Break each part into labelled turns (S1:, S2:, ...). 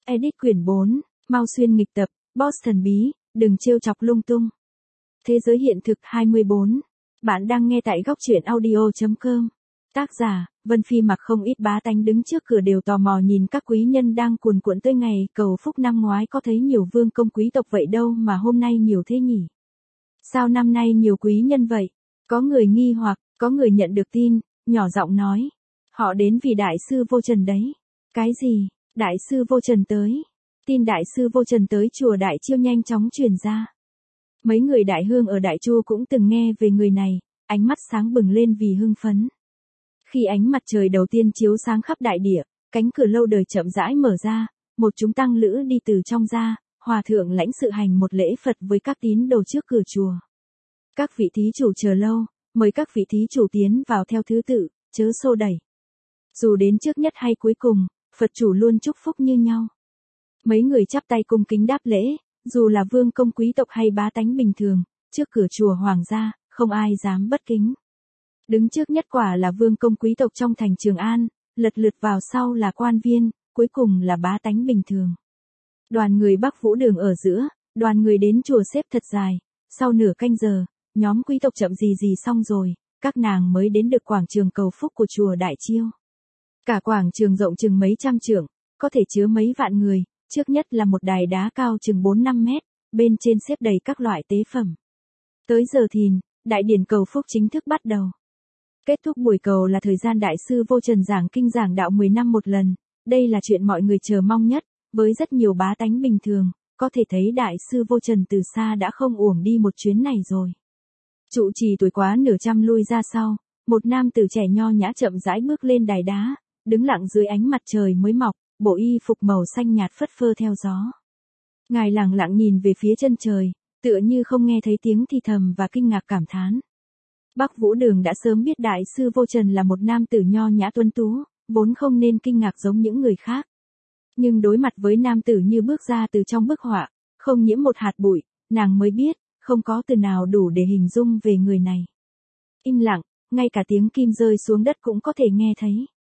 S1: Edit quyển 4, Mau Xuyên nghịch tập, Boss thần bí, đừng trêu chọc lung tung. Thế giới hiện thực 24. Bạn đang nghe tại góc truyện audio.com. Tác giả, Vân Phi. Mặc không ít bá tánh đứng trước cửa đều tò mò nhìn các quý nhân đang cuồn cuộn tới ngày cầu phúc. Năm ngoái có thấy nhiều vương công quý tộc vậy đâu mà hôm nay nhiều thế nhỉ? Sao năm nay nhiều quý nhân vậy? Có người nghi hoặc, có người nhận được tin, nhỏ giọng nói. Họ đến vì đại sư Vô Trần đấy. Cái gì? Đại sư Vô Trần tới. Tin đại sư Vô Trần tới chùa Đại Chiêu nhanh chóng truyền ra. Mấy người đại hương ở Đại Chu cũng từng nghe về người này, ánh mắt sáng bừng lên vì hưng phấn. Khi ánh mặt trời đầu tiên chiếu sáng khắp đại địa, cánh cửa lâu đời chậm rãi mở ra, một chúng tăng lữ đi từ trong ra, hòa thượng lãnh sự hành một lễ Phật với các tín đồ trước cửa chùa. Các vị thí chủ chờ lâu, mời các vị thí chủ tiến vào theo thứ tự, chớ xô đẩy. Dù đến trước nhất hay cuối cùng, Phật chủ luôn chúc phúc như nhau. Mấy người chắp tay cung kính đáp lễ, dù là vương công quý tộc hay bá tánh bình thường, trước cửa chùa hoàng gia, không ai dám bất kính. Đứng trước nhất quả là vương công quý tộc trong thành Trường An, lật lượt vào sau là quan viên, cuối cùng là bá tánh bình thường. Đoàn người Bắc Vũ Đường ở giữa, đoàn người đến chùa xếp thật dài, sau nửa canh giờ, nhóm quý tộc chậm gì xong rồi, các nàng mới đến được quảng trường cầu phúc của chùa Đại Chiêu. Cả quảng trường rộng chừng mấy trăm trượng, có thể chứa mấy vạn người, trước nhất là một đài đá cao chừng 4-5 mét, bên trên xếp đầy các loại tế phẩm. Tới giờ thìn, đại điển cầu phúc chính thức bắt đầu. Kết thúc buổi cầu là thời gian đại sư Vô Trần giảng kinh giảng đạo 10 năm một lần, đây là chuyện mọi người chờ mong nhất, với rất nhiều bá tánh bình thường, có thể thấy đại sư Vô Trần từ xa đã không uổng đi một chuyến này rồi. Trụ trì tuổi quá nửa trăm lui ra sau, một nam tử trẻ nho nhã chậm rãi bước lên đài đá, đứng lặng dưới ánh mặt trời mới mọc, bộ y phục màu xanh nhạt phất phơ theo gió. Ngài lặng lặng nhìn về phía chân trời, tựa như không nghe thấy tiếng thì thầm và kinh ngạc cảm thán. Bắc Vũ Đường đã sớm biết đại sư Vô Trần là một nam tử nho nhã tuấn tú, vốn không nên kinh ngạc giống những người khác. Nhưng đối mặt với nam tử như bước ra từ trong bức họa, không nhiễm một hạt bụi, nàng mới biết, không có từ nào đủ để hình dung về người này. Im lặng, ngay cả tiếng kim rơi xuống đất cũng có thể nghe thấy.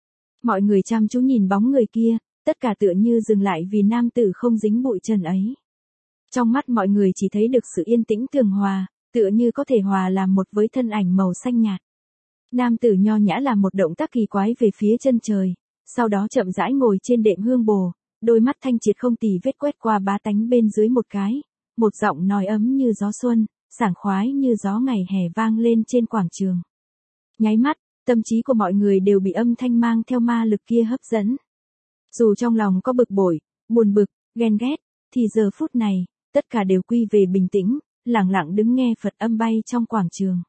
S1: Mọi người chăm chú nhìn bóng người kia, tất cả tựa như dừng lại vì nam tử không dính bụi trần ấy. Trong mắt mọi người chỉ thấy được sự yên tĩnh tường hòa, tựa như có thể hòa làm một với thân ảnh màu xanh nhạt. Nam tử nho nhã làm một động tác kỳ quái về phía chân trời, sau đó chậm rãi ngồi trên đệm hương bồ, đôi mắt thanh triệt không tì vết quét qua bá tánh bên dưới một cái, một giọng nói ấm như gió xuân, sảng khoái như gió ngày hè vang lên trên quảng trường. Nháy mắt, tâm trí của mọi người đều bị âm thanh mang theo ma lực kia hấp dẫn. Dù trong lòng có bực bội, buồn bực, ghen ghét, thì giờ phút này, tất cả đều quy về bình tĩnh, lặng lặng đứng nghe Phật âm bay trong quảng trường.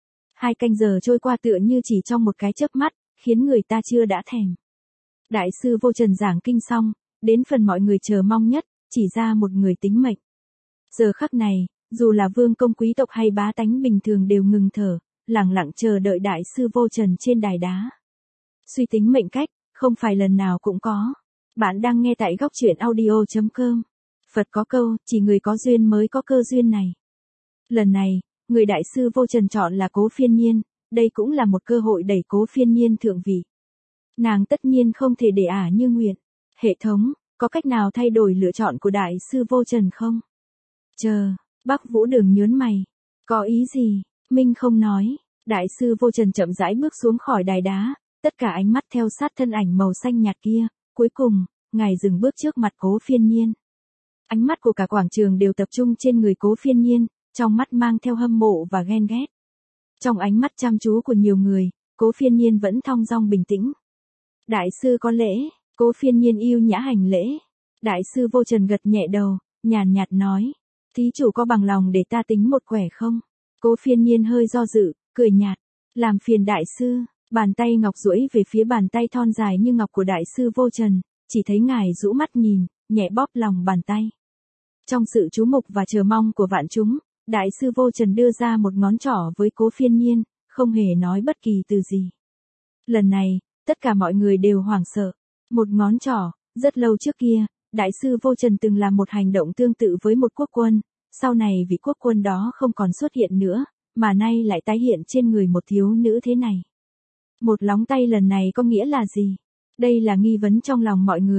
S1: 2 canh giờ trôi qua tựa như chỉ trong một cái chớp mắt, khiến người ta chưa đã thèm. Đại sư Vô Trần giảng kinh xong, đến phần mọi người chờ mong nhất, chỉ ra một người tính mệnh. Giờ khắc này, dù là vương công quý tộc hay bá tánh bình thường đều ngừng thở, lặng lặng chờ đợi đại sư Vô Trần trên đài đá. Suy tính mệnh cách, không phải lần nào cũng có. Bạn đang nghe tại góc truyện audio.com. Phật có câu, chỉ người có duyên mới có cơ duyên này. Lần này, người đại sư Vô Trần chọn là Cố Phiên Nhiên, đây cũng là một cơ hội đẩy Cố Phiên Nhiên thượng vị. Nàng tất nhiên không thể để ả như nguyện. Hệ thống, có cách nào thay đổi lựa chọn của đại sư Vô Trần không? Chờ, Bắc Vũ Đường nhớn mày. Có ý gì? Minh không nói. Đại sư Vô Trần chậm rãi bước xuống khỏi đài đá, tất cả ánh mắt theo sát thân ảnh màu xanh nhạt kia, cuối cùng, ngài dừng bước trước mặt Cố Phiên Nhiên. Ánh mắt của cả quảng trường đều tập trung trên người Cố Phiên Nhiên, trong mắt mang theo hâm mộ và ghen ghét. Trong ánh mắt chăm chú của nhiều người, Cố Phiên Nhiên vẫn thong dong bình tĩnh. Đại sư có lễ. Cố Phiên Nhiên yêu nhã hành lễ. Đại sư Vô Trần gật nhẹ đầu, nhàn nhạt nói. Thí chủ có bằng lòng để ta tính một quẻ không? Cố Phiên Nhiên hơi do dự, cười nhạt. Làm phiền đại sư. Bàn tay ngọc duỗi về phía bàn tay thon dài như ngọc của đại sư Vô Trần, chỉ thấy ngài rũ mắt nhìn, nhẹ bóp lòng bàn tay. Trong sự chú mục và chờ mong của vạn chúng, đại sư Vô Trần đưa ra một ngón trỏ với Cố Phiên Nhiên, không hề nói bất kỳ từ gì. Lần này, tất cả mọi người đều hoảng sợ. Một ngón trỏ, rất lâu trước kia, đại sư Vô Trần từng làm một hành động tương tự với một quốc quân, sau này vị quốc quân đó không còn xuất hiện nữa, mà nay lại tái hiện trên người một thiếu nữ thế này. Một lóng tay lần này có nghĩa là gì? Đây là nghi vấn trong lòng mọi người,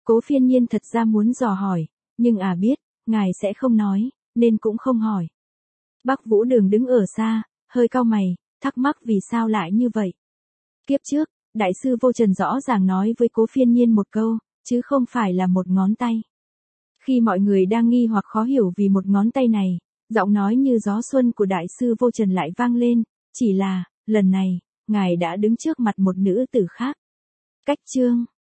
S1: Cố Phiên Nhiên thật ra muốn dò hỏi, nhưng biết, ngài sẽ không nói, nên cũng không hỏi. Bác Vũ Đường đứng ở xa, hơi cau mày, thắc mắc vì sao lại như vậy. Kiếp trước, Đại sư Vô Trần rõ ràng nói với Cố Phiên Nhiên một câu, chứ không phải là một ngón tay. Khi mọi người đang nghi hoặc khó hiểu vì một ngón tay này, giọng nói như gió xuân của Đại sư Vô Trần lại vang lên, chỉ là, lần này, ngài đã đứng trước mặt một nữ tử khác. Cách chương